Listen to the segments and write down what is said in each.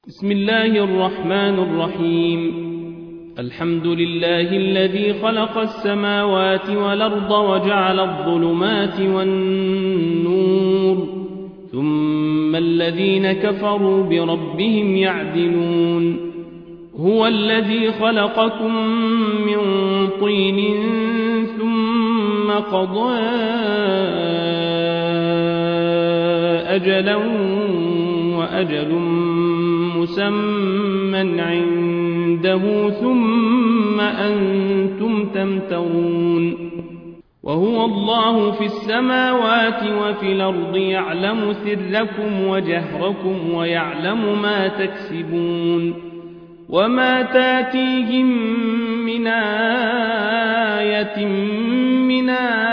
بسم الله الرحمن الرحيم. الحمد لله الذي خلق السماوات والأرض وجعل الظلمات والنور ثم الذين كفروا بربهم يعدلون. هو الذي خلقكم من طين ثم قضى أجلا وأجل مسمى عنده ثم أنتم تمترون. وهو الله في السماوات وفي الأرض يعلم سركم وجهركم ويعلم ما تكسبون. وما تاتيهم من آية من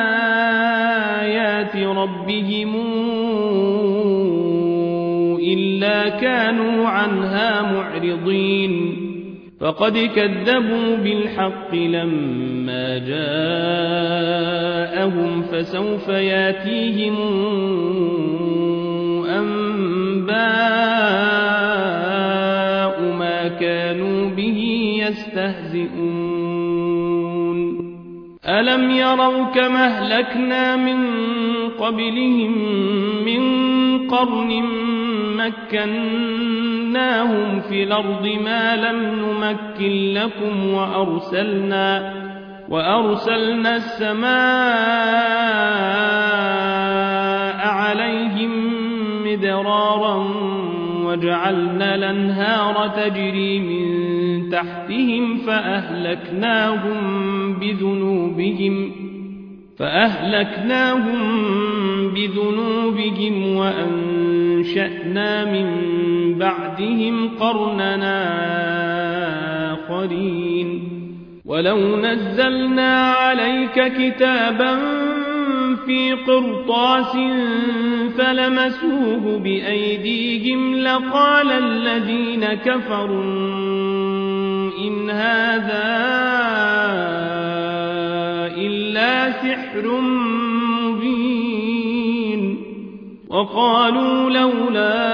آيات ربهم إلا كانوا عنها معرضين. فقد كذبوا بالحق لما جاءهم فسوف ياتيهم أنباء ما كانوا به يستهزئون. ألم يروا كما أهلكنا من قبلهم من قرن مكناهم في الأرض ما لم نمكن لكم وأرسلنا السماء عليهم مدرارا وجعلنا الأنهار تجري من تحتهم فأهلكناهم بذنوبهم وأنشأنا من بعدهم قرننا آخرين. ولو نزلنا عليك كتابا في قرطاس فلمسوه بأيديهم لقال الذين كفروا إن هذا إلا سحر مبين. وقالوا لولا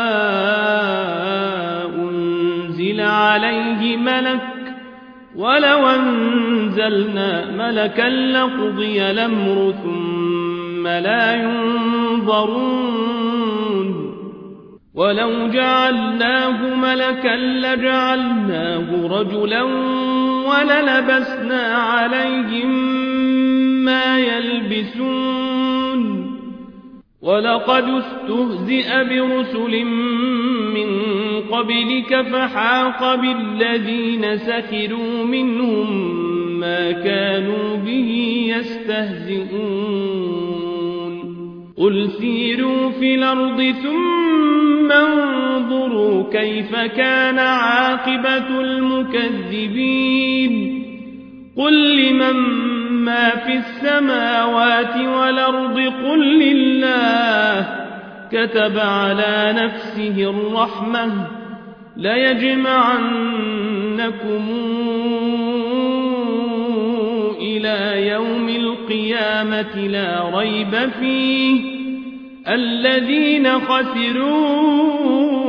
أنزل عليه ملك ولو أنزلنا ملكا لقضي الأمر ثم لا ينظرون. ولو جعلناه ملكا لجعلناه رجلا وللبسنا عليهم ما يلبسون. ولقد استهزئ برسل من قبلك فحاق بالذين سخروا منهم ما كانوا به يستهزئون. قل سيروا في الأرض ثم انظروا كيف كان عاقبة المكذبين. قل لمن ما في السماوات والأرض قل لله كتب على نفسه الرحمة ليجمعنكم إلى يوم القيامة لا ريب فيه الذين خسروا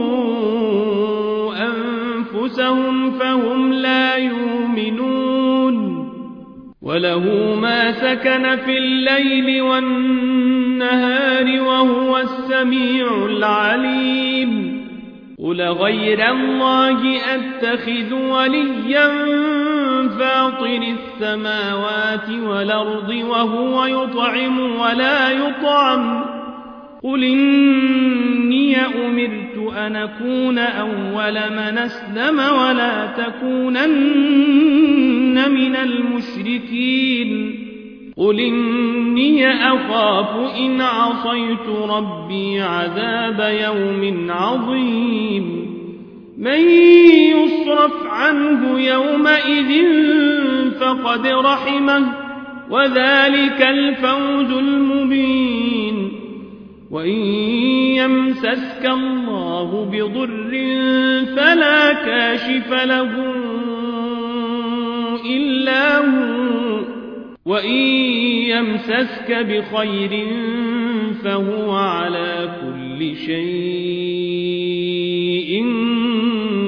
أنفسهم فهم لا يؤمنون. وله ما سكن في الليل والنهار وهو السميع العليم. قل غير الله أتخذ وليا فاطر السماوات والأرض وهو يطعم ولا يطعم. قل إني أمرت أن أكون أول من أسلم ولا تكونن من المشركين. قل إني أخاف إن عصيت ربي عذاب يوم عظيم. من يصرف عنه يومئذ فقد رحمه وذلك الفوز المبين. وإن يمسسك الله بضر فلا كاشف له إلا هو وإن يمسسك بخير فهو على كل شيء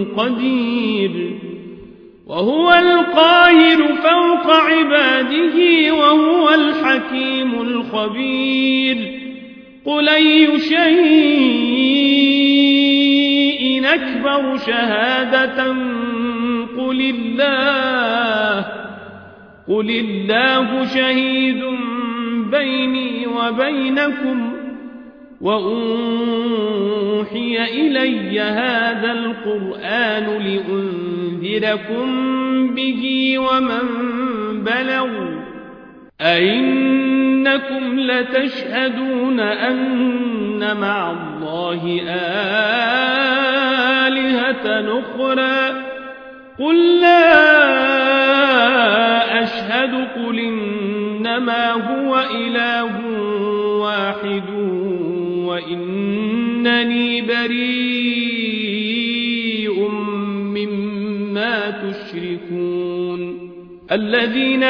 قدير وهو القاهر فوق عباده وهو الحكيم الخبير قل أي شيء أكبر شهادة قل الله شهيد بيني وبينكم وأوحي إلي هذا القرآن لأنذركم به ومن بلغ أئنكم لتشهدون أن مع الله آلهة أخرى قل لا أشهد قل إنما هو إله واحد وإنني بريء مما تشركون الذين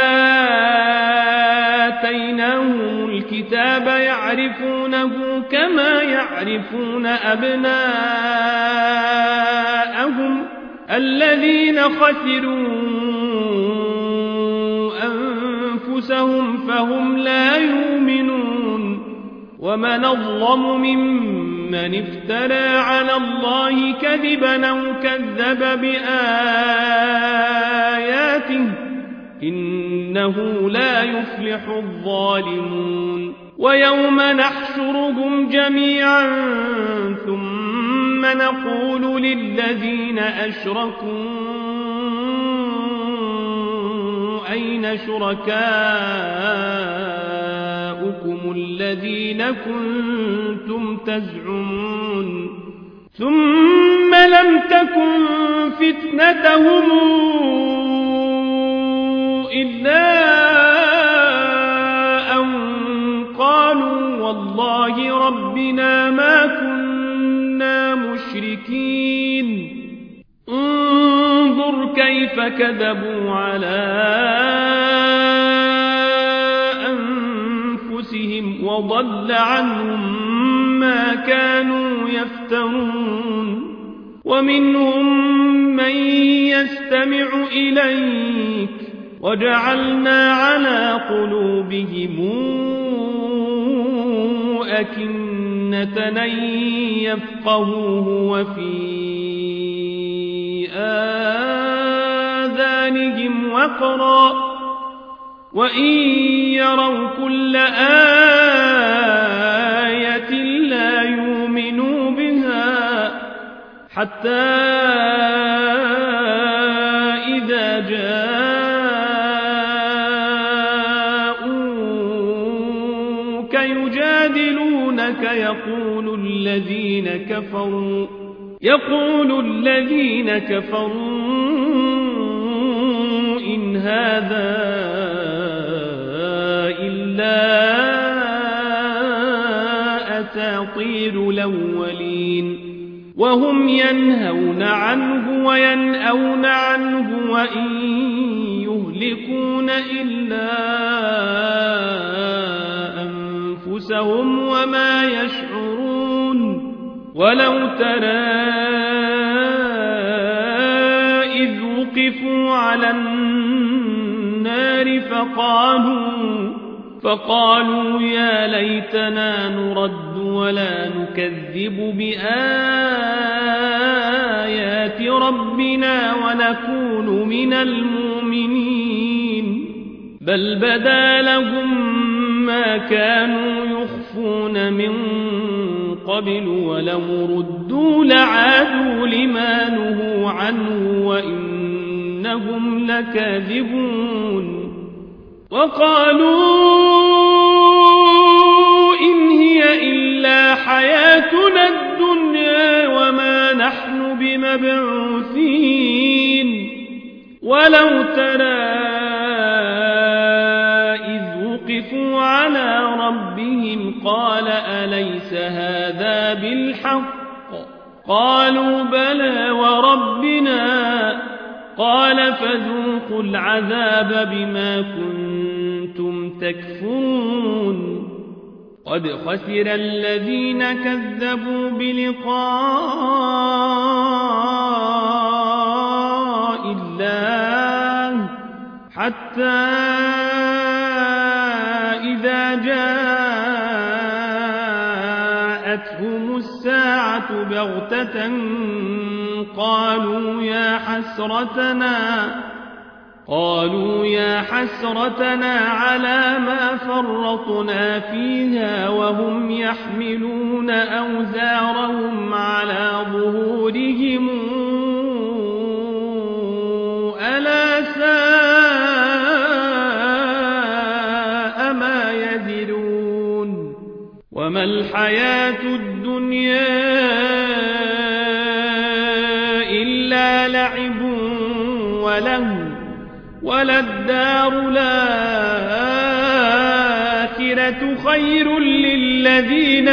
آتيناهم الكتاب يعرفونه كما يعرفون أبناءهم الذين خسروا أنفسهم فهم لا يؤمنون ومن أظلم ممن افترى على الله كذبا أو كذب بآياته إنه لا يفلح الظالمون ويوم نحشرهم جميعا ثم نقول للذين أشركوا أين شركاؤكم الذين كنتم تزعمون ثم لم تكن فتنتهم إلا أن قالوا والله ربنا ما كنا مشركين انظر كيف كذبوا على أنفسهم وضل عنهم ما كانوا يفترون ومنهم من يستمع إليك وجعلنا على قلوبهم أكنة أن يفقهوه وفي آذانهم وقرا وإن يروا كل آية لا يؤمنوا بها حتى إذا جاءوك يجادلونك يقول الذين كفروا إن هذا إلا أساطير الأولين وهم ينهون عنه وينأون عنه وإن يهلكون إلا أنفسهم وما يشعرون ولو ترى إذ وقفوا على النار فقالوا يا ليتنا نرد ولا نكذب بآيات ربنا ونكون من المؤمنين بل بدا لهم ما كانوا يخفون من قبل ولو ردوا لعادوا لما نهوا عنه وإنهم لكاذبون وقالوا إن هي إلا حياتنا الدنيا وما نحن بمبعوثين ولو ترى إذ وقفوا على ربهم قال أليس هذا بالحق قالوا بلى وربنا قال فذوقوا العذاب بما كنتم تكفرون قد خسر الذين كذبوا بلقاء حتى إذا جاءتهم الساعة بغتة قالوا يا حسرتنا على ما فرطنا فيها وهم يحملون أوزارهم على ظهورهم ألا ساء ما يزرون وما الحياة الدنيا إلا لعب وله وللدار الآخرة خير للذين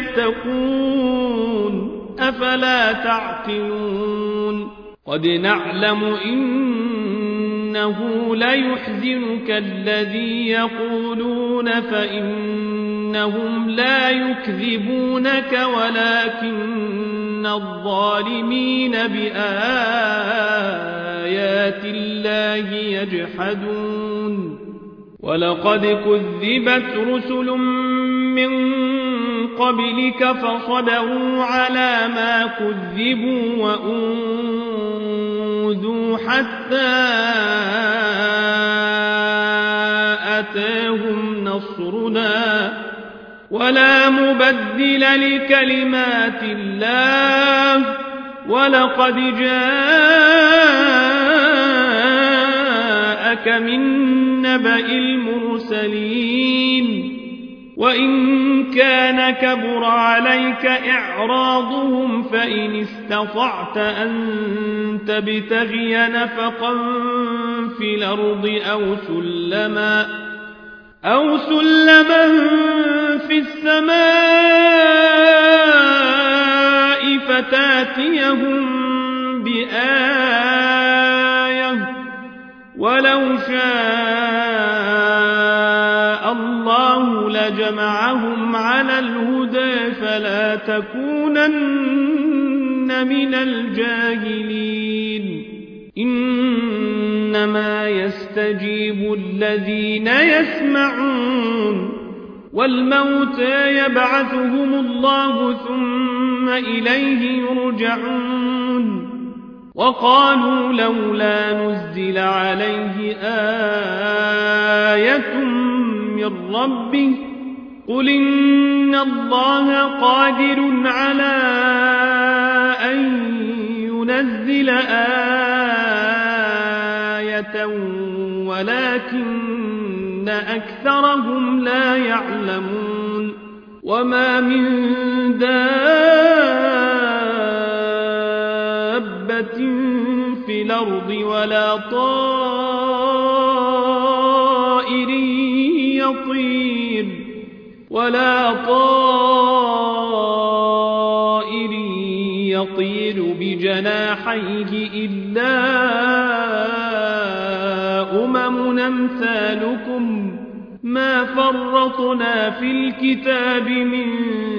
يتقون أفلا تعقلون قد نعلم إنه ليحزنك الذي يقولون فإنهم لا يكذبونك ولكن الظالمين بآيات الله يجحدون ولقد كذبت رسل من قبلك فصبروا على ما كذبوا وأوذوا حتى أتاهم نصرنا ولا مبدل لكلمات الله ولقد جاءك من نبأ المرسلين وإن كان كبر عليك إعراضهم فإن استطعت أن تبتغي نفقا في الأرض أو سلما في السماء فتاتيهم بآية ولو شاء الله لجمعهم على الهدى فلا تكونن من الجاهلين إنما يستجيب الذين يسمعون والموتى يبعثهم الله ثم إليه يرجعون وقالوا لولا نزل عليه آية من ربه قل إن الله قادر على أن ينزل آية ولكن أكثرهم لا يعلمون وما من دابة في الأرض ولا طائر يطير بجناحيه إلا أمم أمثالكم ما فرطنا في الكتاب من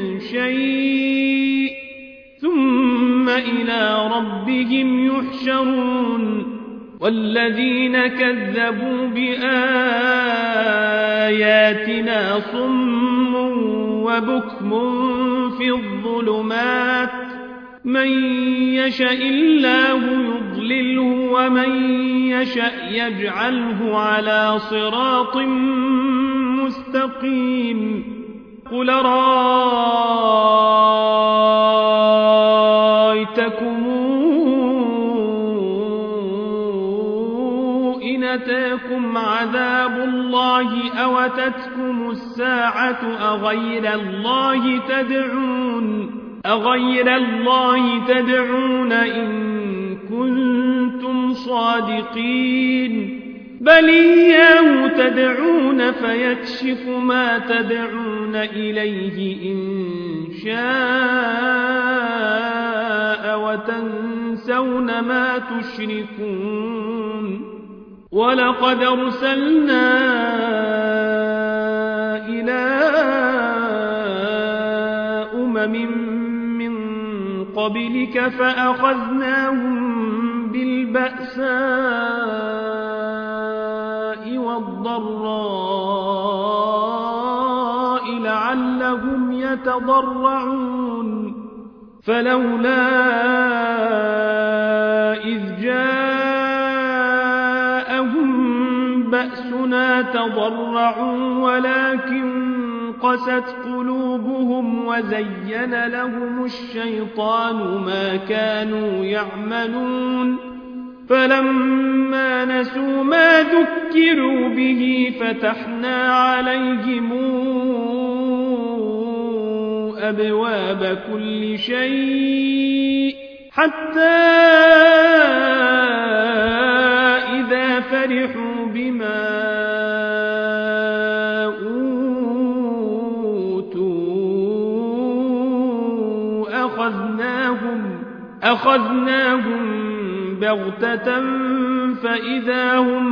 شيء ثم إلى ربهم يحشرون والذين كذبوا بآياتنا صم وبكم في الظلمات من يشاء الله يضلله ومن يشاء يجعله على صراط مستقيم قل رأيتكم إن أتاكم عذاب الله أو أتتكم الساعة أغير الله تدعون إن كنتم صادقين بل إياه تدعون فيكشف ما تدعون إليه إن شاء وتنسون ما تشركون ولقد أرسلنا إلى من قبلك فأخذناهم بالبأساء الضراء لعلهم يتضرعون فلولا إذ جاءهم بأسنا تضرعوا ولكن قست قلوبهم وزين لهم الشيطان ما كانوا يعملون فلما نسوا ما ذكروا به فتحنا عليهم أبواب كل شيء حتى إذا فرحوا بما أوتوا أخذناهم بغتة فإذا هم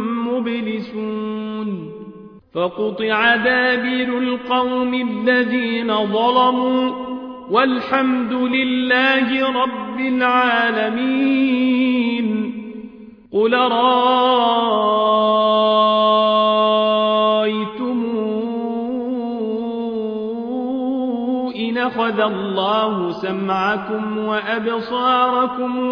مبلسون فقطع دابر القوم الذين ظلموا والحمد لله رب العالمين قل رأيتم إن أخذ الله سمعكم وأبصاركم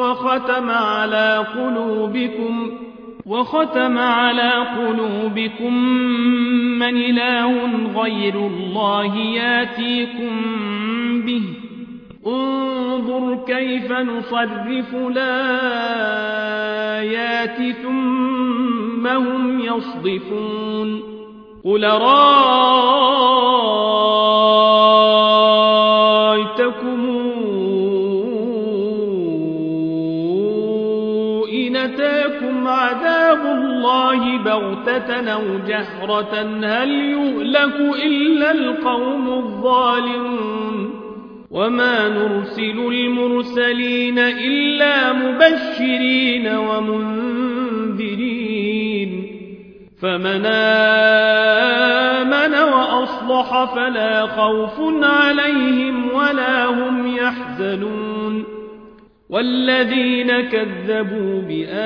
وختم على قلوبكم من إله غير الله ياتيكم به انظر كيف نصرف الآيات ثم هم يصدفون قل رأيتكم إن أتاكم عذاب الله بغتة أو جهرة هل يهلك إلا القوم الظالمون وما نرسل المرسلين إلا مبشرين ومنذرين فمن آمن وأصلح فلا خوف عليهم ولا هم يحزنون والذين كذبوا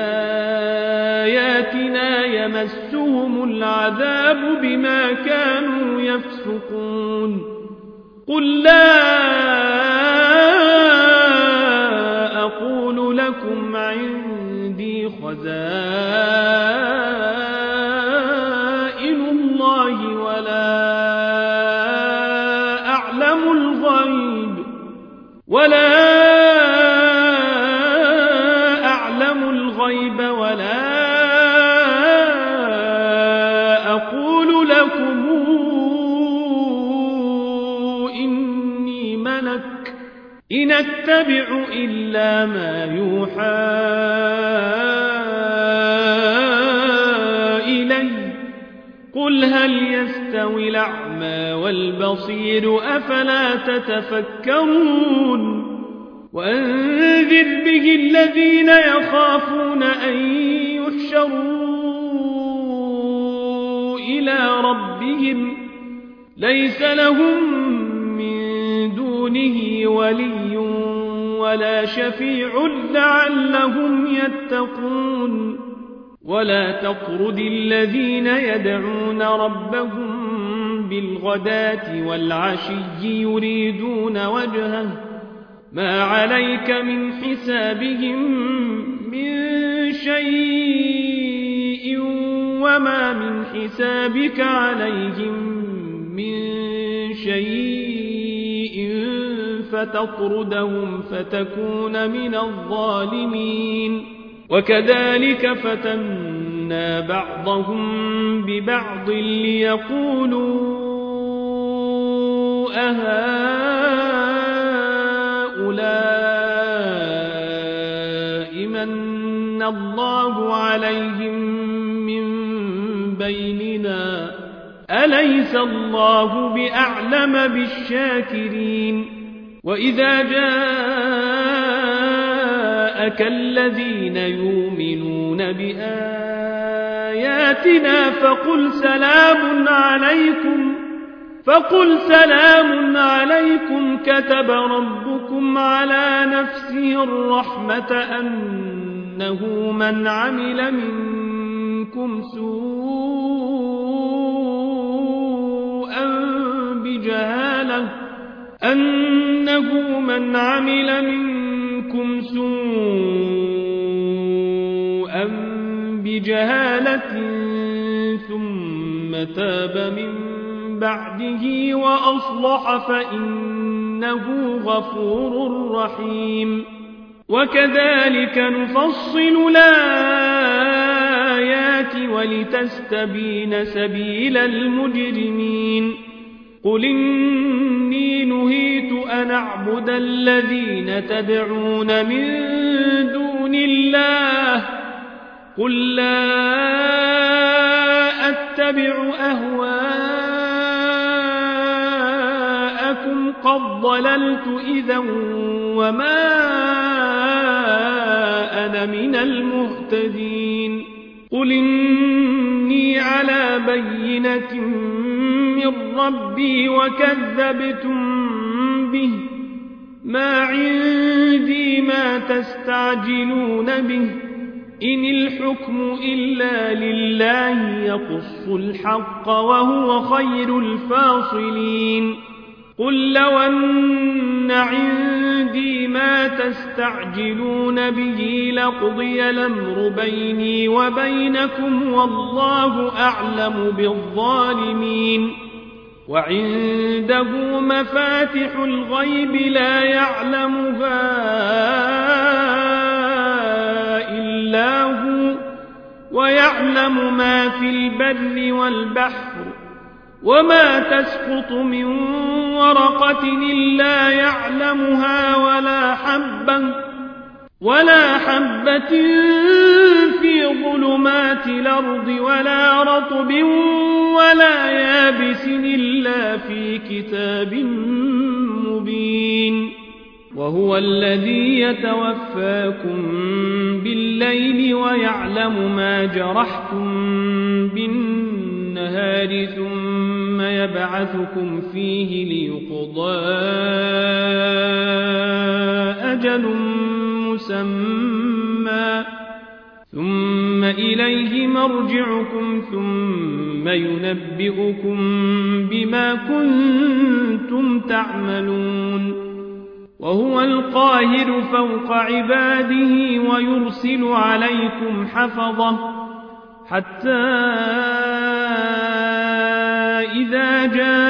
بآياتنا يمسهم العذاب بما كانوا يفسقون قل لا أقول لكم عندي خزائن الله ولا أعلم الغيب ولا أقول لكم إني ملك إن أتبع إلا ما يوحى إلي قل هل يستوي الأعمى والبصير أفلا تتفكرون وأنذر به الذين يخافون أن يحشروا إلى ربهم ليس لهم من دونه ولي ولا شفيع لعلهم يتقون ولا تطرد الذين يدعون ربهم بالغداة والعشي يريدون وجهه ما عليك من حسابهم من شيء وما من حسابك عليهم من شيء فتطردهم فتكون من الظالمين وكذلك فتنا بعضهم ببعض ليقولوا أهؤلاء من الله عليهم من بيننا أليس الله بأعلم بالشاكرين وإذا جاءك الذين يؤمنون بآياتنا فقل سلام عليكم كتب ربكم على نفسه الرحمة أنه من عمل منكم سوءا أنه من عمل منكم سوءا بجهالة ثم تاب من بعده وأصلح فإنه غفور رحيم. وكذلك نفصل الآيات ولتستبين سبيل المجرمين. قل إني نهيت أن أعبد الذين تدعون من دون الله قل لا أتبع أهواءكم قد ضللت إذا وما أنا من المهتدين. قل إني على بينة من ربي وكذبتم به ما عندي ما تستعجلون به إن الحكم إلا لله يقص الحق وهو خير الفاصلين. قل لو أن عندي ما تستعجلون به لقضي الأمر بيني وبينكم والله أعلم بالظالمين. وعنده مفاتح الغيب لا يعلمها إلا هو ويعلم ما في البر والبحر وما تسقط من ورقة إلا يعلمها ولا حبة في ظلمات الأرض ولا رطب ولا يابس إلا في كتاب مبين. وهو الذي يتوفاكم بالليل ويعلم ما جرحتم بالنهار ثم يبعثكم فيه ليقضى أجل مسمى ثم إليه مرجعكم ثم ينبئكم بما كنتم تعملون. وهو القاهر فوق عباده ويرسل عليكم حفظة حتى إذا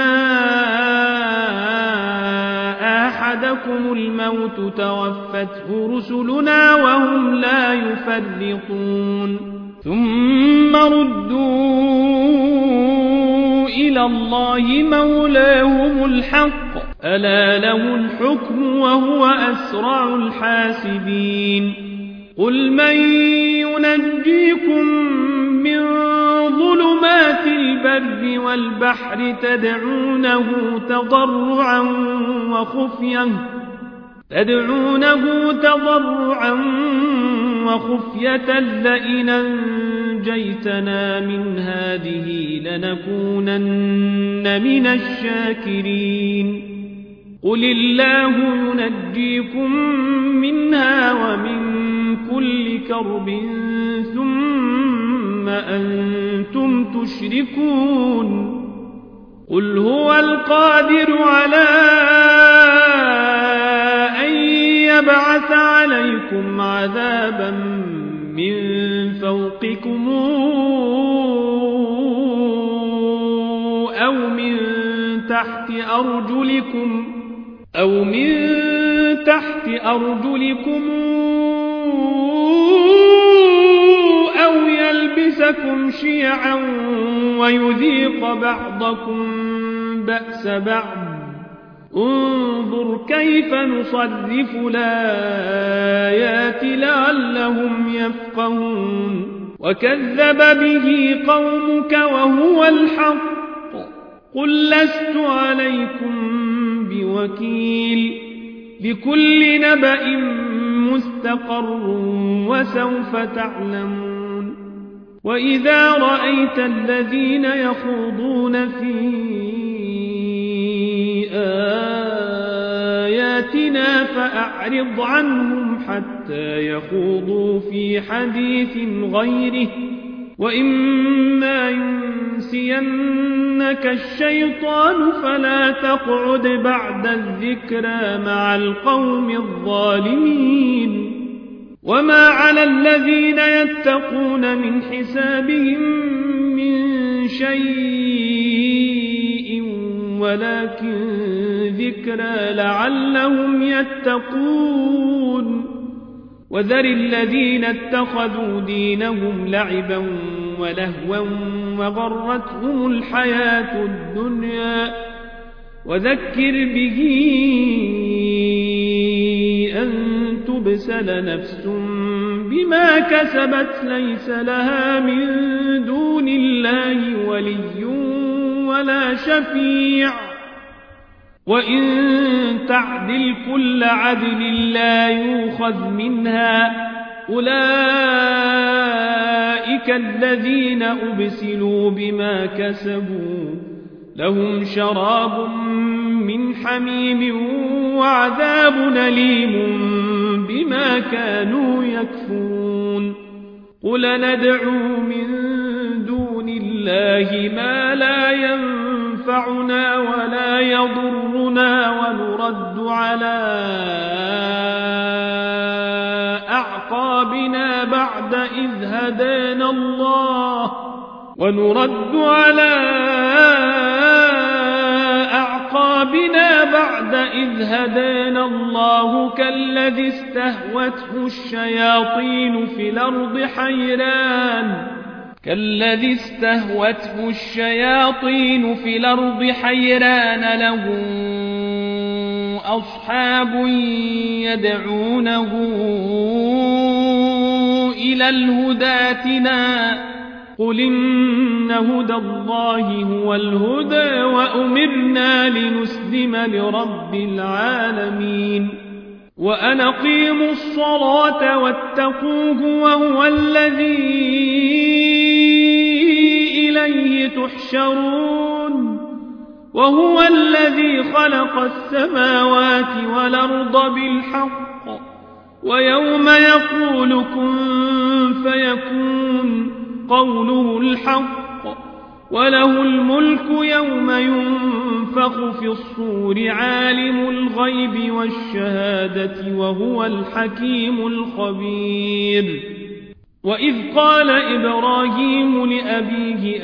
جاء أحدكم الموت توفته رسلنا وهم لا يفرطون. ثم ردوا إلى الله مولاهم الحق ألا له الحكم وهو أسرع الحاسبين. قل من ينجيكم من ظلمات البر والبحر تدعونه تضرعا وخفية لئن أنجيتنا من هذه لنكونن من الشاكرين. قل الله ينجيكم منها ومن كل كرب ثم أنتم تشركون. قل هو القادر على أن يبعث عليكم عذابا من فوقكم أو من تحت أرجلكم أو يلبسكم شيعا ويذيق بعضكم بأس بعض. انظر كيف نصرف الآيات لعلهم يفقهون. وكذب به قومك وهو الحق قل لست عليكم بوكيل. لكل نبأ مستقر وسوف تعلمون. وإذا رأيت الذين يخوضون في آياتنا فأعرض عنهم حتى يخوضوا في حديث غيره وإما ينسينك الشيطان فلا تقعد بعد الذكرى مع القوم الظالمين وما على الذين يتقون من حسابهم من شيء ولكن ذكرى لعلهم يتقون وذر الذين اتخذوا دينهم لعبا ولهوا وغرتهم الحياة الدنيا وذكر به أن تبسل نفس بما كسبت ليس لها من دون الله ولي ولا شفيع وإن تعدل كل عدل لا يؤخذ منها أولئك الذين أبسلوا بما كسبوا لهم شراب من حميم وعذاب أليم بما كانوا يكفرون قل ندعو من دون الله ما لا ينفعنا ولا يضرنا ونرد على أعقابنا بعد إذ هدانا الله كالذي استهوته الشياطين في الأرض حيران له أصحاب يدعونه إلى الهدى ائتنا قل إن هدى الله هو الهدى وأمرنا لنسلم لرب العالمين وأن أقيموا الصلاة واتقوه وهو الذي إليه تحشرون وهو الذي خلق السماوات والأرض بالحق ويوم يقول كن فيكون قوله الحق وله الملك يوم ينفخ في الصور عالم الغيب والشهادة وهو الحكيم الخبير وإذ قال إبراهيم لأبيه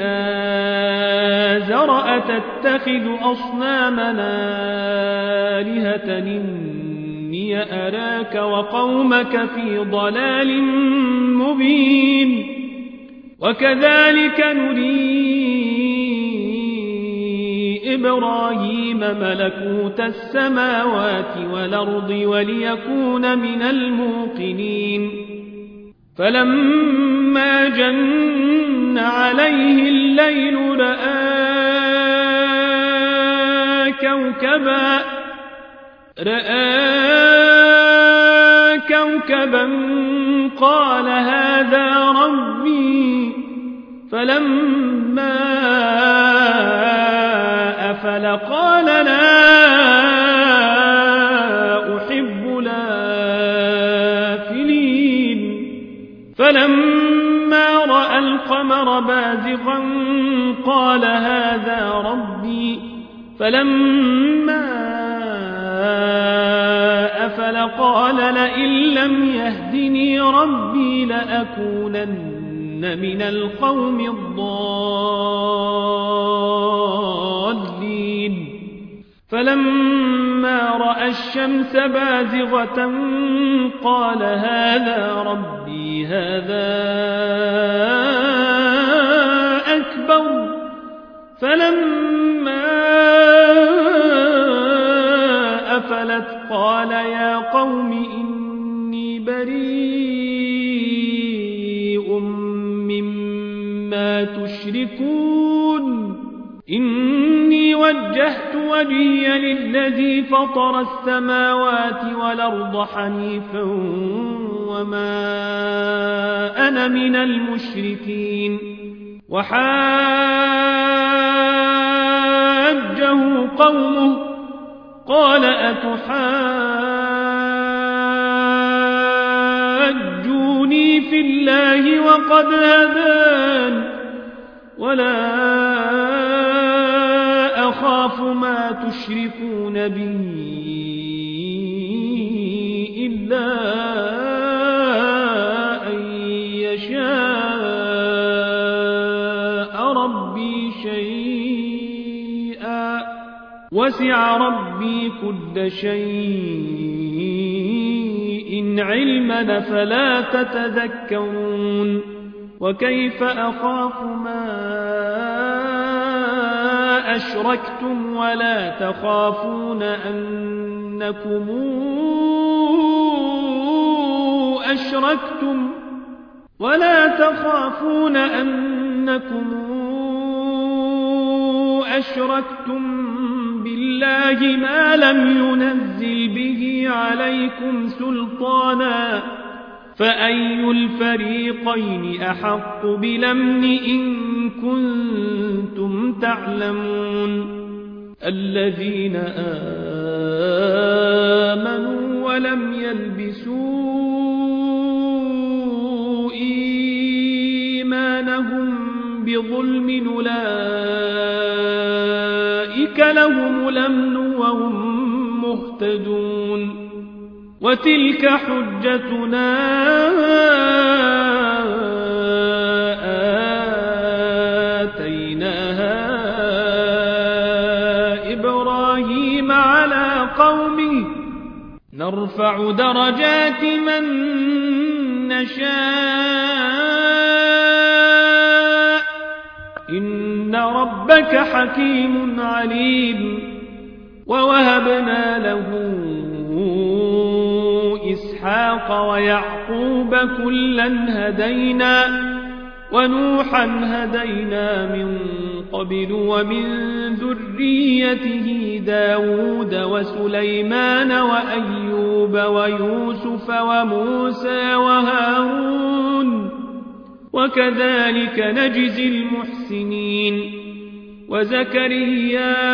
آزر أتتخذ أصنامنا آلهة إني أراك وقومك في ضلال مبين وكذلك نري إبراهيم ملكوت السماوات والأرض وليكون من الموقنين فلما جن عليه الليل رأى كوكبا قال هذا ربي فلما أفل قال لا أحب الآفلين فلما رأى القمر بازغا قال هذا ربي فلما أفل قال لئن لم يهدني ربي لأكونن من القوم الضالين فلما رأى الشمس بازغة قال هذا ربي هذا أكبر فلما أفلت قال يا قوم إني بريء مما تشركون إني وجهت وجهي للذي فطر السماوات والأرض حنيفا وما أنا من المشركين وحاجه قومه قال أتحاجوني استفتوني في الله وقد هدان ولا أخاف ما تشركون به إلا أن يشاء ربي شيئا وسع ربي كل شيء علما فلا تتذكرون وكيف أخاف ما أشركتم ولا تخافون أنكم أشركتم بالله ما لم ينزل به عليكم سلطانا فأي الفريقين أحق بالأمن إن كنتم تعلمون الذين آمنوا ولم يلبسوا إيمانهم بظلم أولئك لهم الأمن وهم مهتدون وتلك حجتنا آتيناها إبراهيم على قومه نرفع درجات من نشاء إن ربك حكيم عليم ووهبنا له إسحاق ويعقوب كلا هدينا ونوحا هدينا من قبل ومن ذريته داود وسليمان وأيوب ويوسف وموسى وهارون وكذلك نجزي المحسنين وزكريا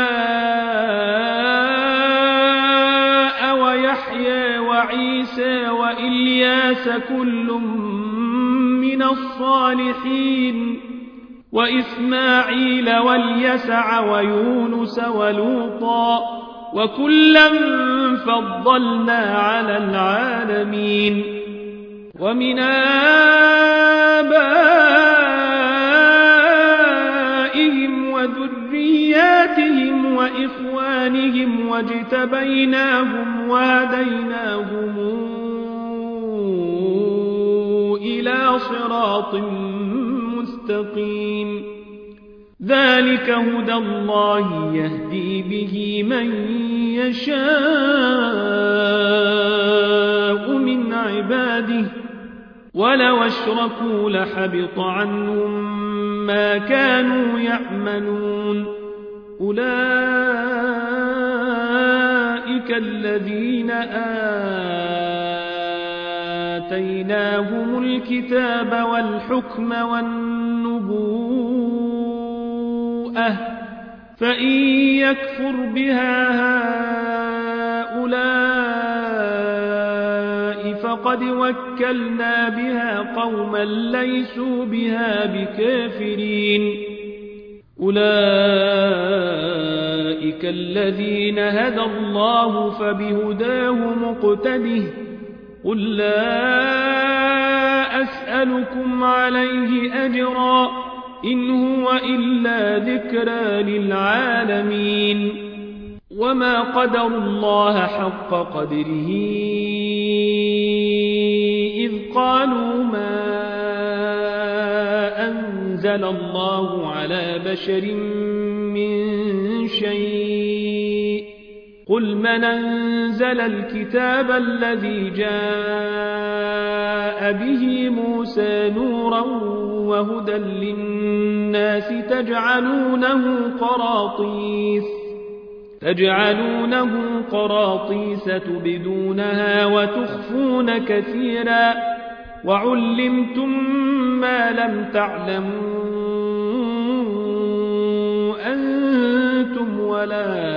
ويحيى وعيسى وإلياس كل من الصالحين وإسماعيل واليسع ويونس ولوطا وكلا فضلنا على العالمين ومن آبائهم وذرياتهم وإخوانهم واجتبيناهم وهديناهم إلى صراط مستقيم ذلك هدى الله يهدي به من يشاء من عباده ولو أشركوا لحبط عنهم ما كانوا يعملون أولئك الذين آتيناهم الكتاب والحكم والنبوءة فإن يكفر بها هؤلاء فقد وكلنا بها قوما ليسوا بها بكافرين أولئك الذين هدى الله فبهداه مقتده قل لا أسألكم عليه أجرا إن هو إلا ذكرى للعالمين وما قدر الله حق قدره إذ قالوا ما أنزل الله على بشر من شيء قل من أنزل الكتاب الذي جاء به موسى نورا وهدى للناس تجعلونه قراطيس تبدونها وتخفون كثيرا وعلمتم ما لم تعلموا أنتم ولا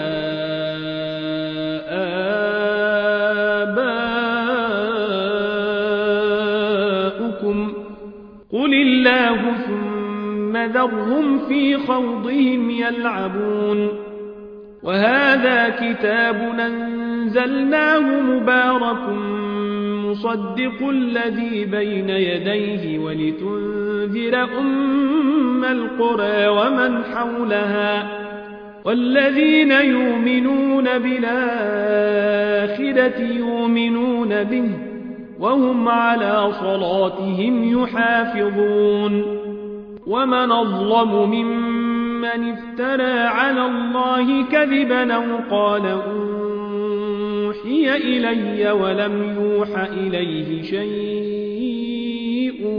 ربكم قل الله ثم ذرهم في خوضهم يلعبون وهذا كتاب أنزلناه مبارك مصدق الذي بين يديه ولتنذر أم القرى ومن حولها والذين يؤمنون بالآخرة يؤمنون به وهم على صلاتهم يحافظون ومن أظلم ممن افترى على الله كذبا أو قال أوحي إلي ولم يوح إليه شيء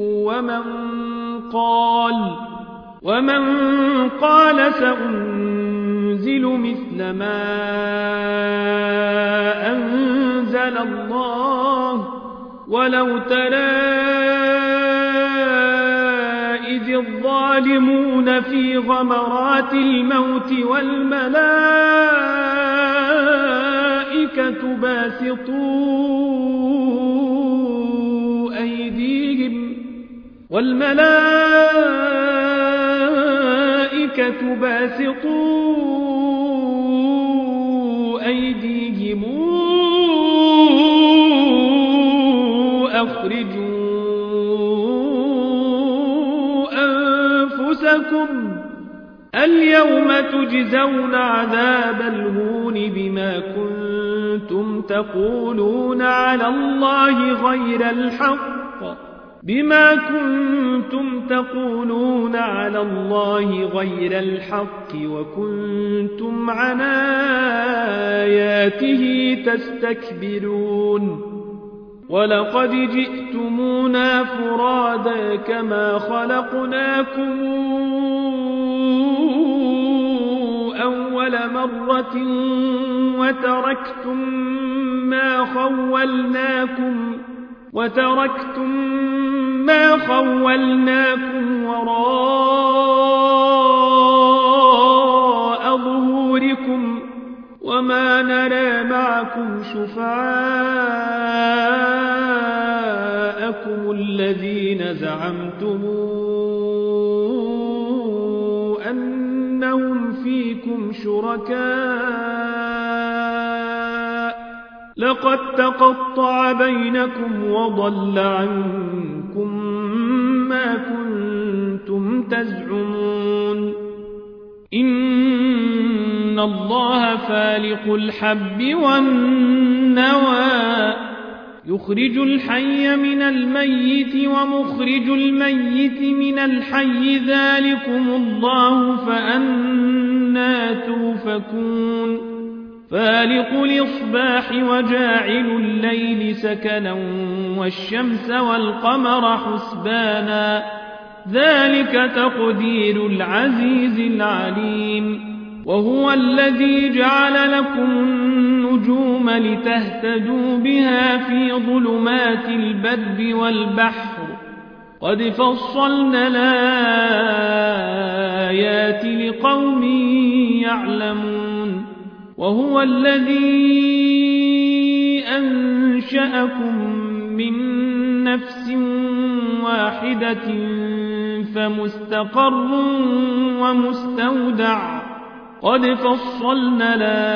ومن قال سأنزل مثل ما أنزل الله ولو ترى إذ الظالمون في غمرات الموت والملائكة باسطوا أيديهم أخرجوا أنفسكم اليوم تجزون عذاب الهون بما كنتم تقولون على الله غير الحق وكنتم عن آياته تستكبرون ولقد جئتمونا فرادا كما خلقناكم أول مرة وتركتم ما خولناكم وراء ظهوركم وما نرى معكم شفعاءكم الذين زعمتم أنهم فيكم شركاء لقد تقطع بينكم وضل عنكم ما كنتم تزعمون إن الله فالق الحب والنوى يخرج الحي من الميت ومخرج الميت من الحي ذلكم الله فأنى توفكون فالق الإصباح وجاعل الليل سكنا والشمس والقمر حسبانا ذلك تقدير العزيز العليم وهو الذي جعل لكم النجوم لتهتدوا بها في ظلمات البر والبحر قد فصلنا الآيات لقوم يعلمون وهو الذي أنشأكم من نفس واحدة فمستقر ومستودع قد فصلنا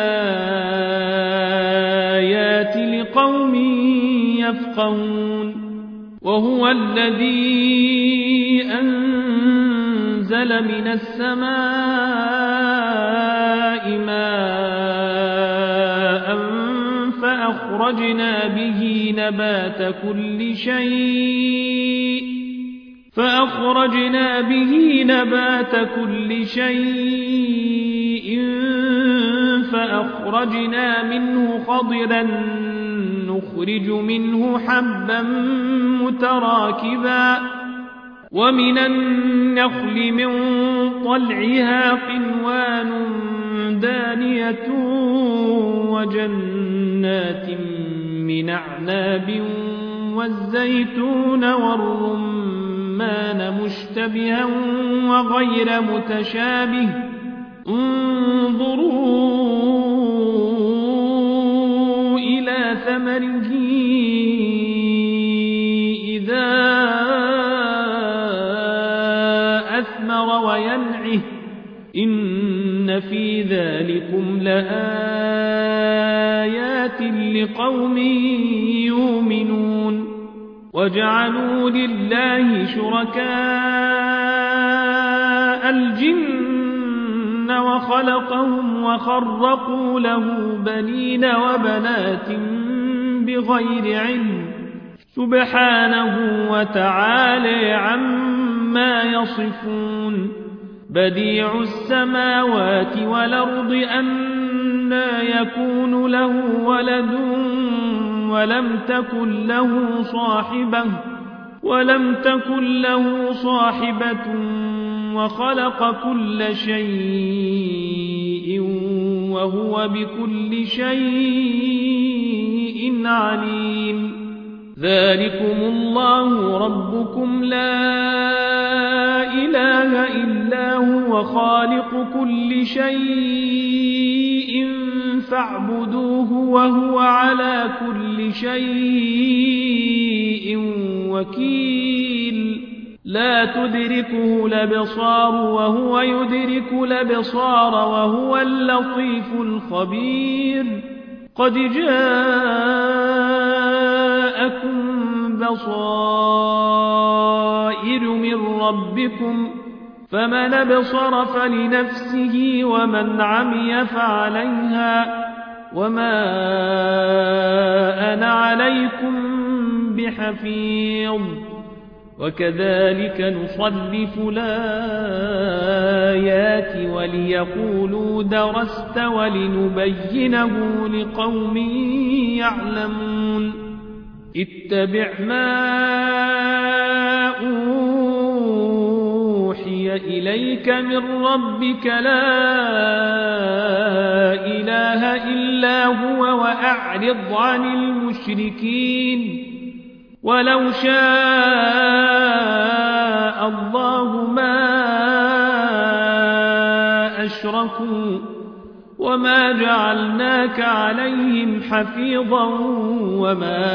الآيات لقوم يفقهون وهو الذي أنزل من السماء ماء فأخرجنا به نبات كل شيء فأخرجنا منه خضرا نخرج منه حبا متراكبا ومن النخل من طلعها قنوان دانية وجنات من أعناب والزيتون والرمان مشتبها وغير متشابه انظروا إلى ثمره إذا في ذلكم لآيات لقوم يؤمنون وجعلوا لله شركاء الجن وخلقهم وخرقوا له بنين وبنات بغير علم سبحانه وتعالى عما يصفون بديع السماوات والأرض أنى يكون له ولد ولم تكن له صاحبة وخلق كل شيء وهو بكل شيء عليم ذلكم الله ربكم لا إله إلا هو خالق كل شيء فاعبدوه وهو على كل شيء وكيل لا تدركه الأبصار وهو يدرك الأبصار وهو اللطيف الخبير قد جاءكم بصائر من ربكم فمن أبصر فلنفسه ومن عمي فعليها وما أنا عليكم بحفيظ وكذلك نصرف الآيات وليقولوا درست ولنبينه لقوم يعلمون اتبع ما أوحي إليك من ربك لا إله إلا هو وأعرض عن المشركين ولو شاء الله ما أشركوا وما جعلناك عليهم حفيظا وما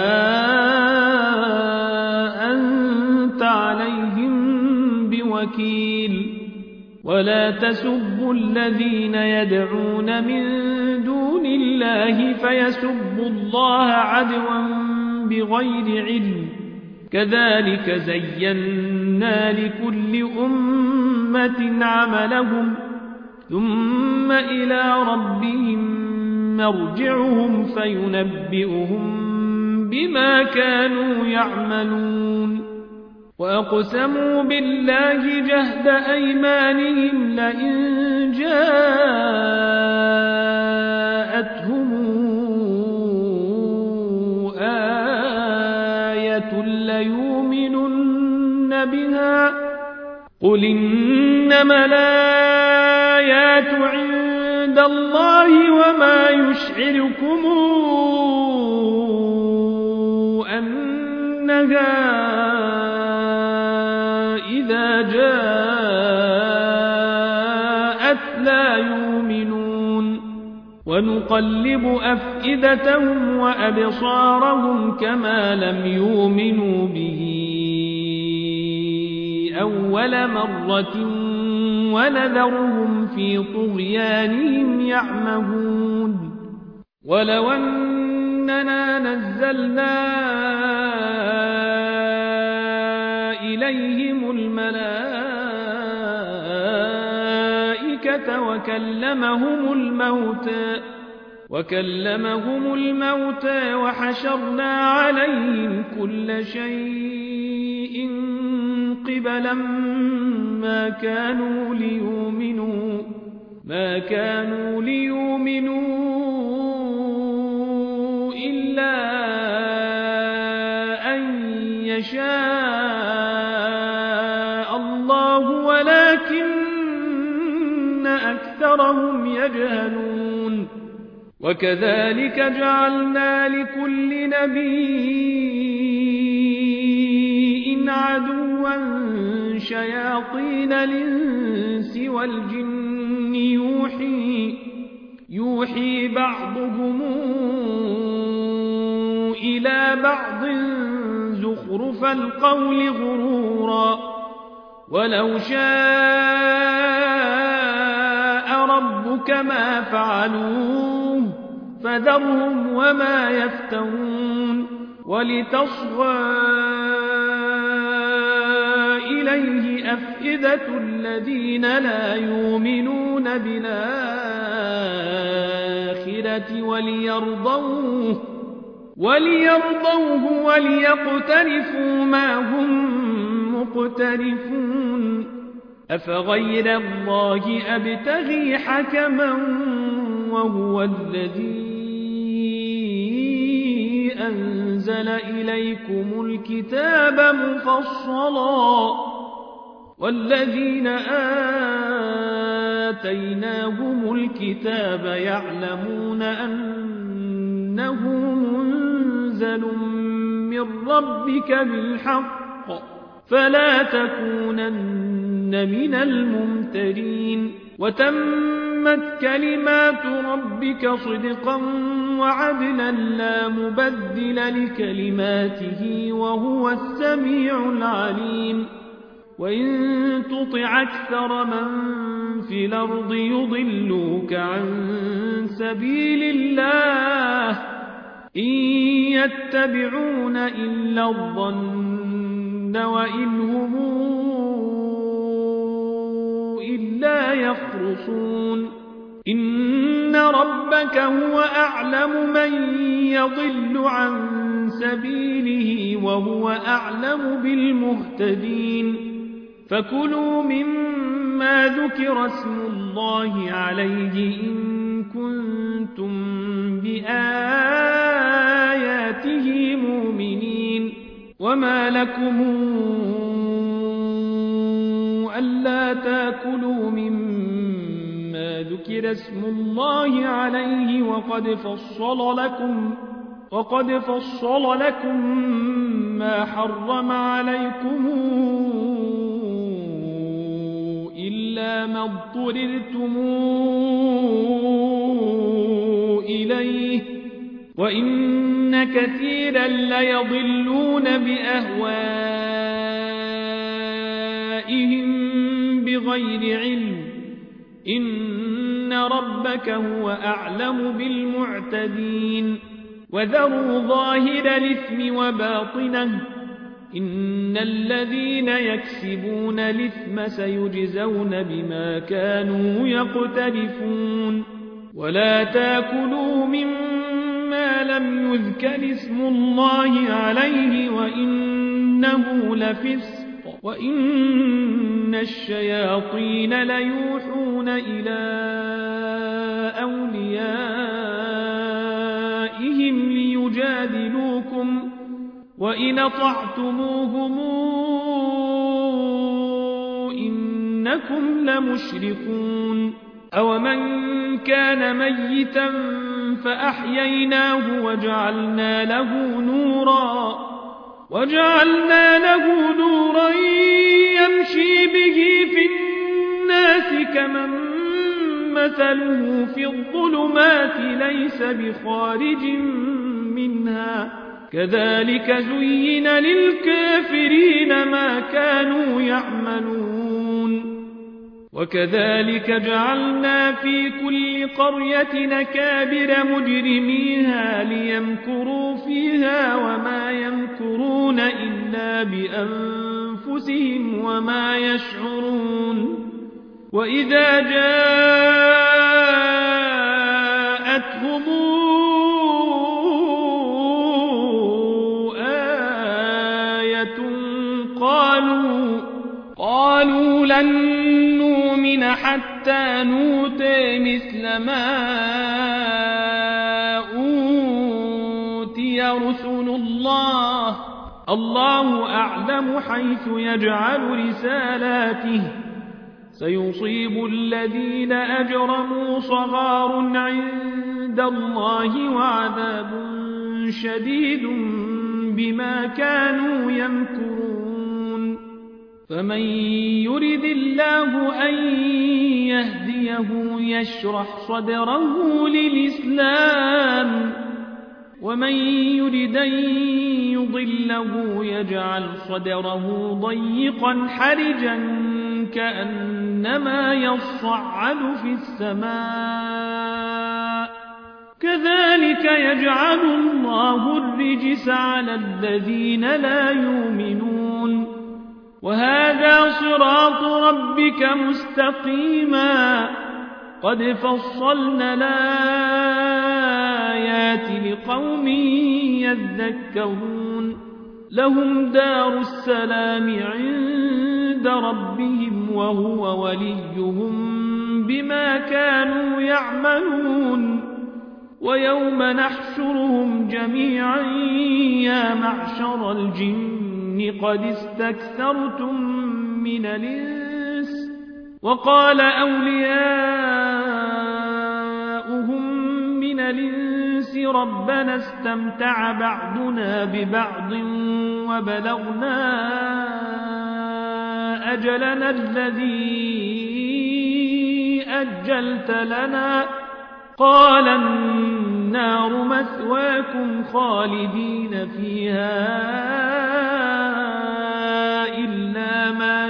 أنت عليهم بوكيل ولا تسبوا الذين يدعون من دون الله فيسبوا الله عدوا بغير علم كذلك زينا لكل أمة عملهم ثم إلى ربهم مرجعهم فينبئهم بما كانوا يعملون وأقسموا بالله جهد أيمانهم لئن جاءتهم آية ليؤمنن بها قل إنما الآيات عند الله وما يشعركم أنها إذا جاءت لا يؤمنون ونقلب أفئدتهم وأبصارهم كما لم يؤمنوا به أول مرة ونذرهم في طغيانهم يعمهون ولو أننا نزلنا إليهم الملائكة وكلمهم الموتى وحشرنا عليهم كل شيء قبلا ما كانوا ليؤمنوا إلا أن يشاء الله ولكن أكثرهم يجهلون وكذلك جعلنا لكل نبي عدوا شياطين الإنس والجن يوحي بعضهم إلى بعض زخرف القول غرورا ولو شاء ربك كما فعلوه فذرهم وما يفترون ولتصغى إليه أفئدة الذين لا يؤمنون بالآخرة وليرضوه وليقترفوا ما هم مقترفون أفغير الله أبتغي حكما وهو الذي أنزل إليكم الكتاب مفصلا والذين آتيناهم الكتاب يعلمون أنه منزل من ربك بالحق فلا تكونن من الممترين وتمت كلمات ربك صدقا وعدلا لا مبدل لكلماته وهو السميع العليم وإن تطع أكثر من في الأرض يضلوك عن سبيل الله إن يتبعون إلا الظن وإن هم إلا يخرصون إن ربك هو أعلم من يضل عن سبيله وهو أعلم بالمهتدين فكلوا مما ذكر اسم الله عليه إن كنتم بآياته مؤمنين وما لكم ألا تاكلوا مما ذكر اسم الله عليه وقد فصل لكم ما حرم عليكم إلا ما اضطررتم إليه وإن كثيرا ليضلون بأهوائهم بغير علم إن ربك هو أعلم بالمعتدين وذروا ظاهر الإثم وباطنه إن الذين يكسبون الإثم سيجزون بما كانوا يقترفون ولا تاكلوا مما لم يذكر اسم الله عليه وإنه لفسق وإن الشياطين ليوحون إلى أوليائهم ليجادلوكم وإن أطعتموهم إنكم لمشركون أومن كان ميتا فأحييناه وجعلنا له نورا يمشي به في الناس كمن مثله في الظلمات ليس بخارج منها كذلك زين للكافرين ما كانوا يعملون وكذلك جعلنا في كل قرية نكابر مجرميها ليمكروا فيها وما يمكرون إلا بأنفسهم وما يشعرون وإذا جاءتهم آية قالوا لن نؤمن حتى نؤتى مثل ما أوتي رسل الله أعلم حيث يجعل رسالاته سيصيب الذين أجرموا صغار عند الله وعذاب شديد بما كانوا يمكرون فمن يرد الله أن يهديه يشرح صدره للإسلام ومن يرد أن يضله يجعل صدره ضيقا حرجا كأنما كأنما يصعد في السماء كذلك يجعل الله الرجس على الذين لا يؤمنون وهذا صراط ربك مستقيما قد فصلنا الآيات لقوم يذكرون لهم دار السلام عند ربهم وهو وليهم بما كانوا يعملون ويوم نحشرهم جميعا يا معشر الجن قد استكثرتم من الإنس وقال أولياؤهم من الإنس ربنا استمتع بعضنا ببعض وبلغنا أجلنا الذي أجلت لنا قال النار مثواكم خالدين فيها إلا ما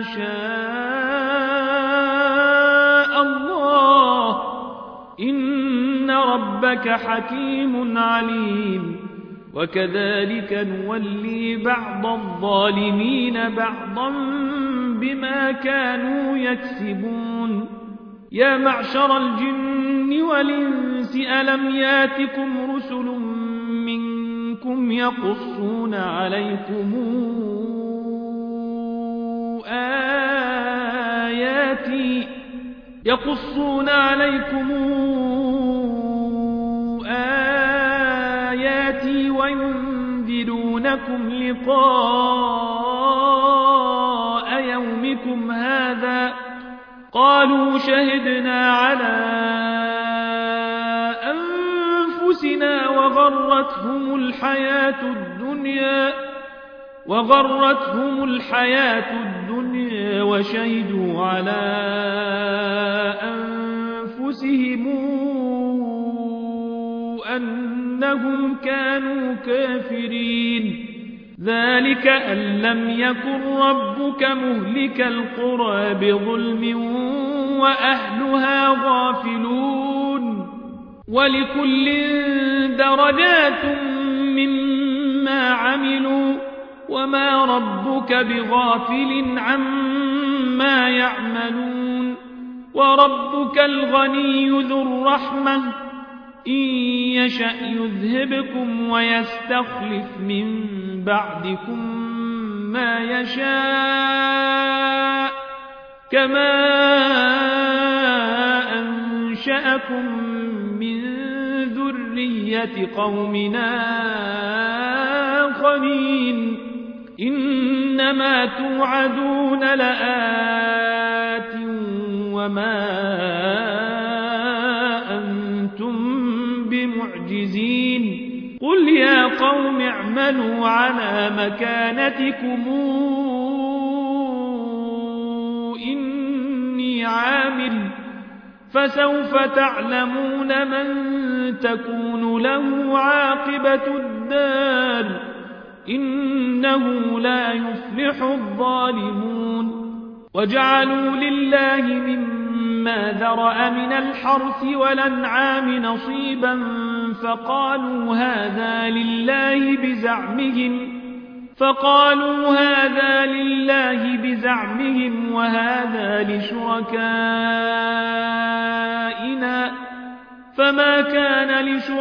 شاء الله إن ربك حكيم عليم وكذلك نولي بعض الظالمين بعضا بما كانوا يكسبون يا معشر الجن والإنس ألم ياتكم رسل منكم يقصون عليكم آياتي وينذرونكم لقاء يومكم هذا قالوا شهدنا على أنفسنا وغرتهم الحياة الدنيا وشهدوا على أنفسهم أنهم كانوا كافرين ذلك أن لم يكن ربك مهلك القرى بظلم وأهلها غافلون ولكل درجات مما عملوا وما ربك بغافل عما يعملون وربك الغني ذو الرحمة إن يشأ يذهبكم ويستخلف من بعدكم ما يشاء كما أنشأكم من ذرية قومنا آخرين إنما توعدون لآت وما أنتم بمعجزين قل يا قوم اعملوا على مكانتكم إني عامل فسوف تعلمون من تكون له عاقبة الدار إنه لا يفلح الظالمون وجعلوا لله مما ذرأ من الحرث والأنعام نصيبا فقالوا هذا لله بزعمهم وهذا لشركائنا فما كان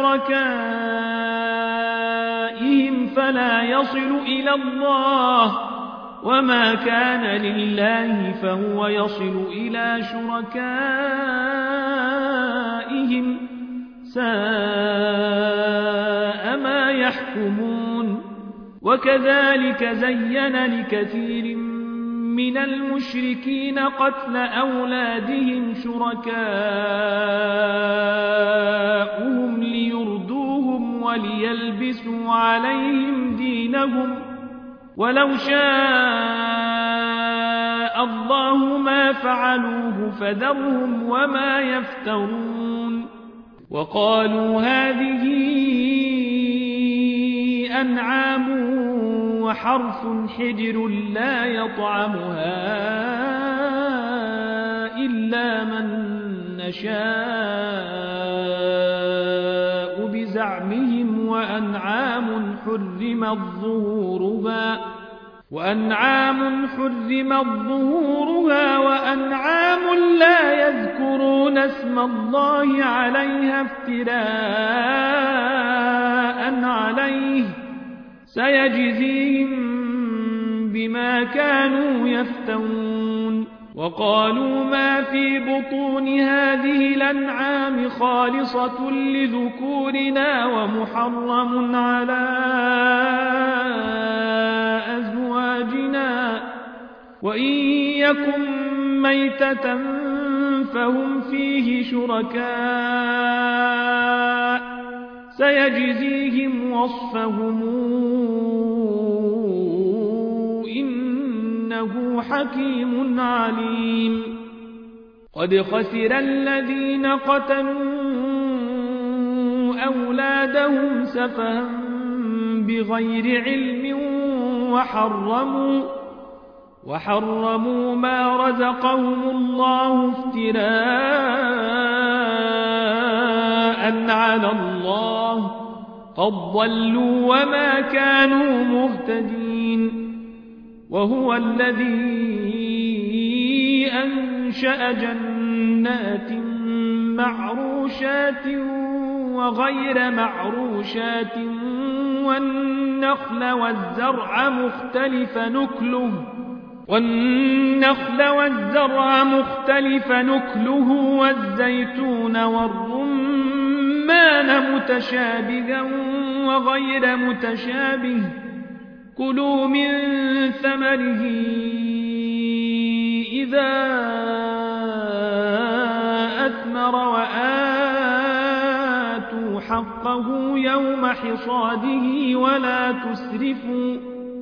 لشركائهم فلا يصل إلى الله وما كان لله فهو يصل إلى شركائهم ساء ما يحكمون وكذلك زين لكثير من المشركين قتل أولادهم شركاؤهم ليردوهم وليلبسوا عليهم دينهم ولو شاء الله ما فعلوه فذرهم وما يفترون وقالوا هذه أنعام وحرث حجر لا يطعمها إلا من نشاء بزعمهم وأنعام حرمت ظهورها وأنعام لا يذكرون اسم الله عليها افتراء عليه سيجزيهم بما كانوا يفترون. وقالوا ما في بطون هذه الأنعام خالصة لذكورنا ومحرم على أزواجنا وإن يكن ميتة فهم فيه شركاء سيجزيهم وصفهم إنه حكيم عليم. قد خسر الذين قتلوا أولادهم سفها بغير علم وحرموا ما رزقهم الله افتراء على الله قد ضلوا وما كانوا مهتدين. وهو الذي أنشأ جنات معروشات وغير معروشات والنخل والزرع مختلف نكله والزيتون والرمان متشابها وغير متشابه كلوا من ثمره إذا أثمر وآتوا حقه يوم حصاده ولا تسرفوا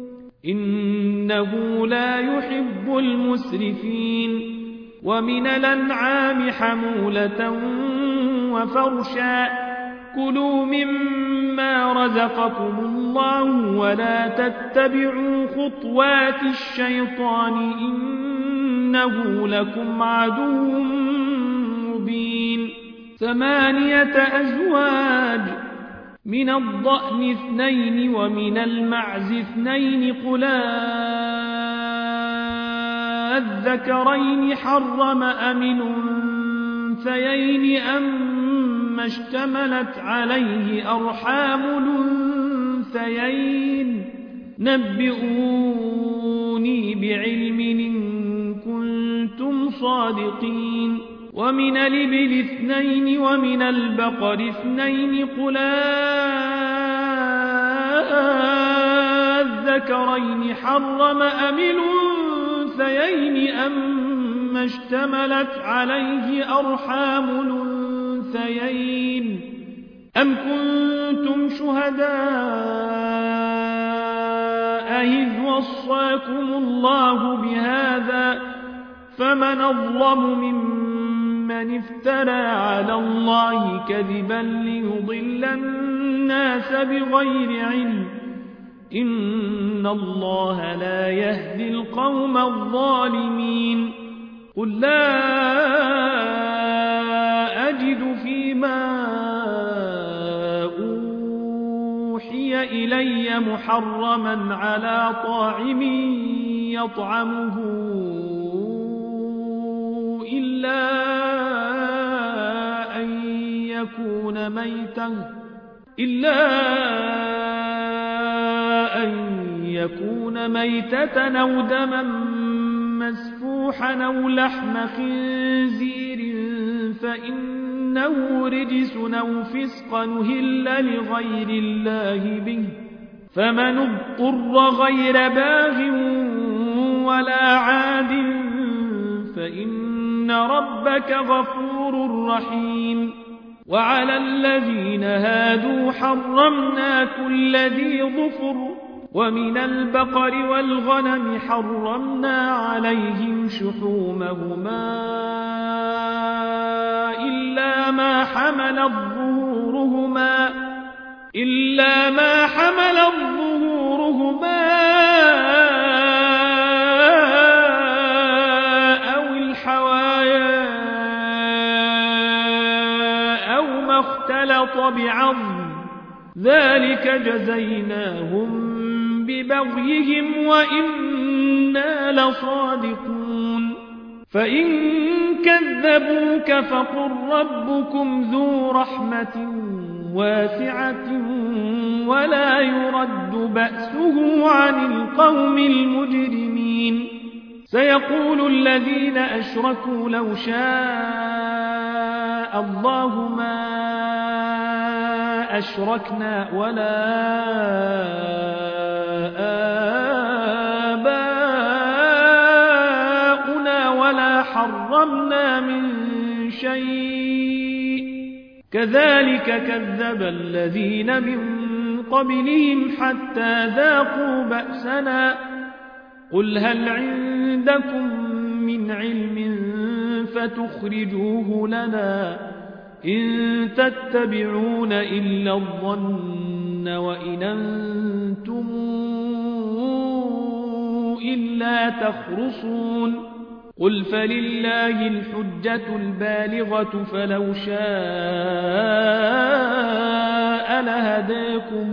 إنه لا يحب المسرفين. ومن الأنعام حمولة وفرشا كلوا مما رزقكم الله ولا تتبعوا خطوات الشيطان إنه لكم عدو مبين. 8 أزواج من الضأن 2 ومن المعز 2 قل الذكرين حرم أم الأنثيين أما اشتملت عليه أرحام الأنثيين نبئوني بعلم إن كنتم صادقين. ومن الإبل 2 ومن البقر 2 قل الذكرين حرم أم الأنثيين أما اشتملت عليه أرحام الأنثيين أم كنتم شهداء إذ وصاكم الله بهذا فمن أظلم ممن افترى على الله كذبا ليضل الناس بغير علم إن الله لا يهدي القوم الظالمين. قل لا أجد فيما أوحي إلي محرما على طاعم يطعمه إلا أن يكون ميتة أو دما مسفوحا أو لحم خنزير فإنه رجس أو فسق أهل لغير الله به فمن اضطر غير باغ ولا عاد فإن ربك غفور رحيم. وعلى الذين هادوا حرمنا كل ذي ظفر ومن البقر والغنم حرمنا عليهم شحومهما إلا ما حملت ظهورهما أو الحوايا واختلط بعظم ذلك جزيناهم ببغيهم وإنا لصادقون فإن كذبوك فقل ربكم ذو رحمة واسعة ولا يرد بأسه عن القوم المجرمين سيقول الذين أشركوا لو شاء الله ما أشركنا ولا آباؤنا ولا حرمنا من شيء كذلك كذب الذين من قبلهم حتى ذاقوا بأسنا قل هل عندكم من علم فتخرجوه لنا إن تتبعون إلا الظن وإن أنتم إلا تخرصون قل فلله الحجة البالغة فلو شاء لهداكم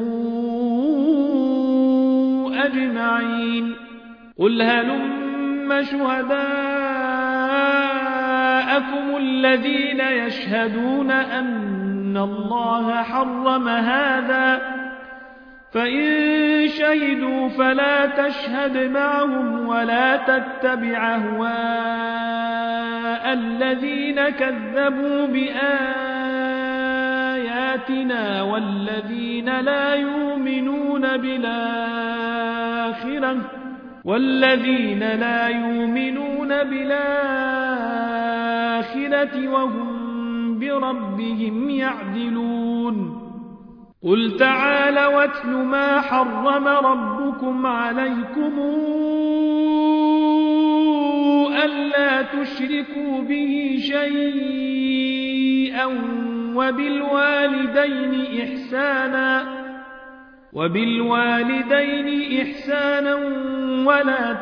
أجمعين قل هلم شهداءكم الذين يشهدون أن الله حرم هذا فإن شهدوا فلا تشهد معهم ولا تتبع أهواء الذين كذبوا بآياتنا والذين لا يؤمنون بالآخرة وهم بربهم يعدلون قل تعالوا واتل ما حرم ربكم عليكم ألا تشركوا به شيئا وبالوالدين إحسانا ولا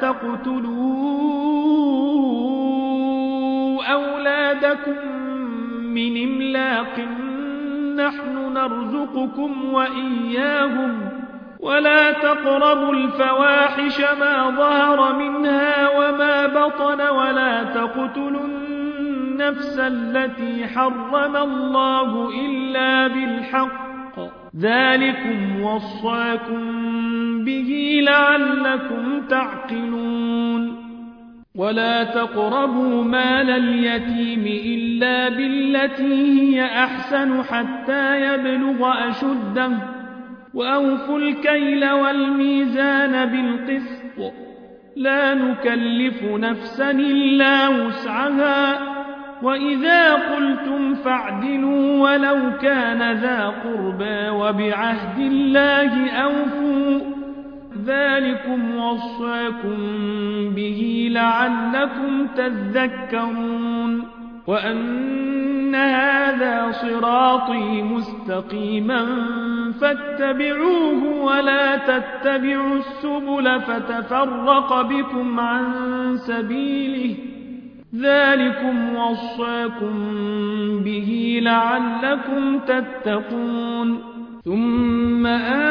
تقتلوا أولادكم من إملاق نحن نرزقكم وإياهم ولا تقربوا الفواحش ما ظهر منها وما بطن ولا تقتلوا النفس التي حرم الله إلا بالحق ذلكم وصاكم به لعلكم تعقلون ولا تقربوا مال اليتيم إلا بالتي هي أحسن حتى يبلغ أشده وأوفوا الكيل والميزان بالقسط لا نكلف نفسا إلا وسعها وإذا قلتم فاعدلوا ولو كان ذا قربى وبعهد الله أوفوا ذلكم وصاكم به لعلكم تذكرون وأن هذا صراطي مستقيما فاتبعوه ولا تتبعوا السبل فتفرق بكم عن سبيله ذلكم وصاكم به لعلكم تتقون ثم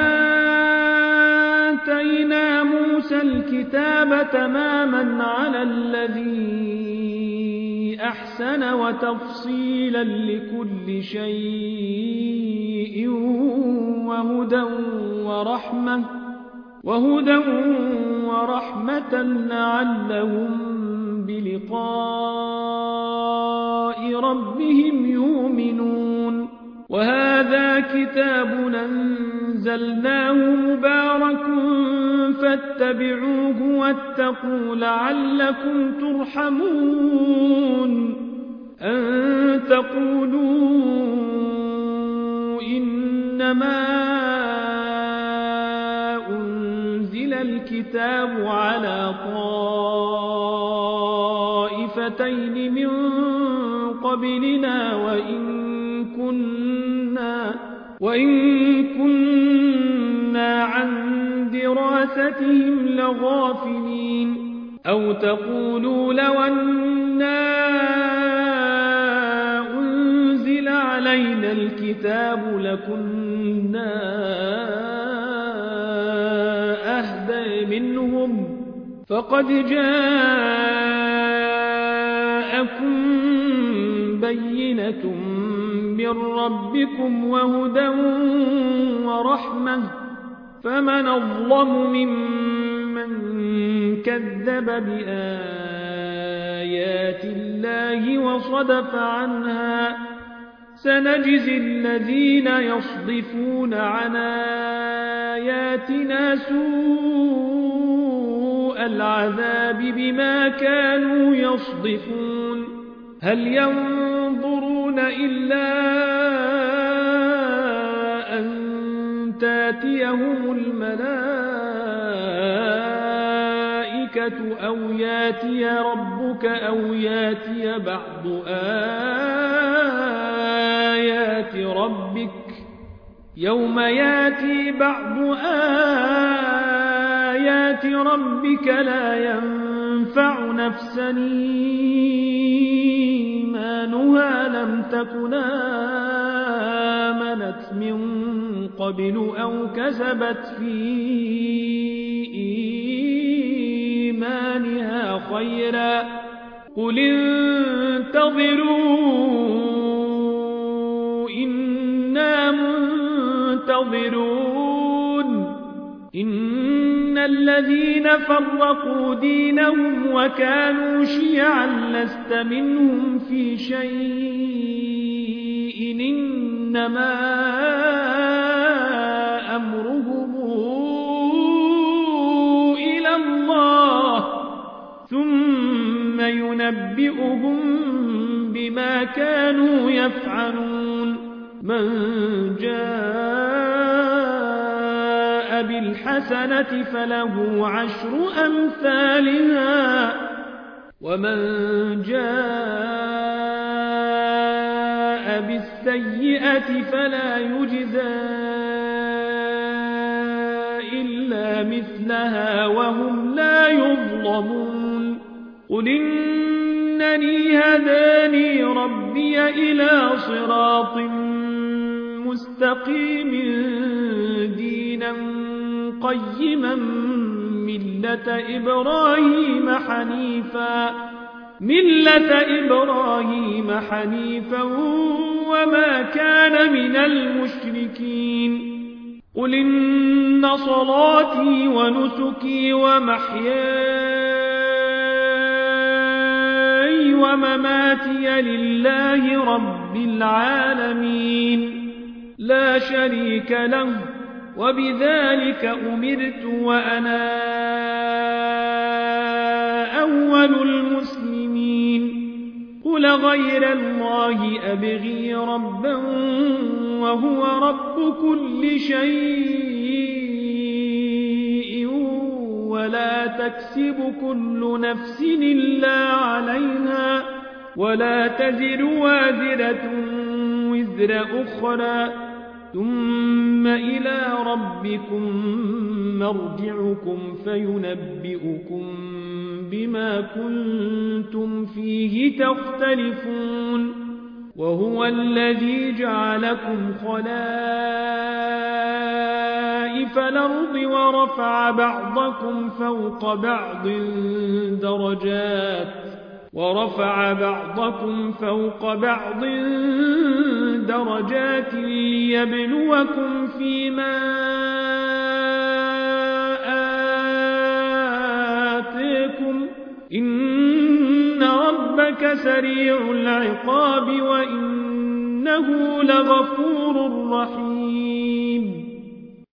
آتينا موسى الكتاب تماما على الذي أحسن وتفصيلا لكل شيء وهدى ورحمة لعلهم بلقاء ربهم يؤمنون وهذا كتاب أنزلناه مبارك فاتبعوه واتقوا لعلكم ترحمون أن تقولوا إنما أنزل الكتاب على طائفتين من قبلنا وإن كنا عن دراستهم لغافلين أو تقولوا لو أنا أنزل علينا علينا الكتاب لكنا أهدى منهم فقد جاءكم بينة من ربكم وهدى ورحمة فمن أظلم ممن كذب بآيات الله وصدف عنها سنجزي الذين يصدفون عن آياتنا سوء العذاب بما كانوا يصدفون هل ينظرون إلا أن تاتيهم الملائكة أو ياتي ربك أو ياتي بعض آيات ربك يوم ياتي بعض آيات ربك لا ينفع نفسا إيمانها لم تكن آمنت من قبل أو كسبت في إيمانها خيرا قل انتظروا إنا منتظرون إن الذين فرقوا دينهم وكانوا شيعا لست منهم في شيء إنما أمرهم إلى الله ثم ينبئهم بما كانوا يفعلون من جاء بالحسنة فله عشر أمثالها ومن جاء بالسيئة فلا يجزى إلا مثلها وهم لا يظلمون قل إنني هداني ربي إلى صراط مستقيم دينا قيما ملة إبراهيم حنيفا وما كان من المشركين قل إن صلاتي ونسكي ومحياي ومماتي لله رب العالمين لا شريك له وبذلك أمرت وأنا أول المسلمين قل غير الله أبغي ربا وهو رب كل شيء ولا تكسب كل نفس إلا عليها ولا تزر وازرة وزر أخرى ثم إلى ربكم مرجعكم فينبئكم بما كنتم فيه تختلفون وهو الذي جعلكم خلائف الأرض ورفع بعضكم فوق بعض درجات ليبلوكم فيما آتيكم إن ربك سريع العقاب وإنه لغفور رحيم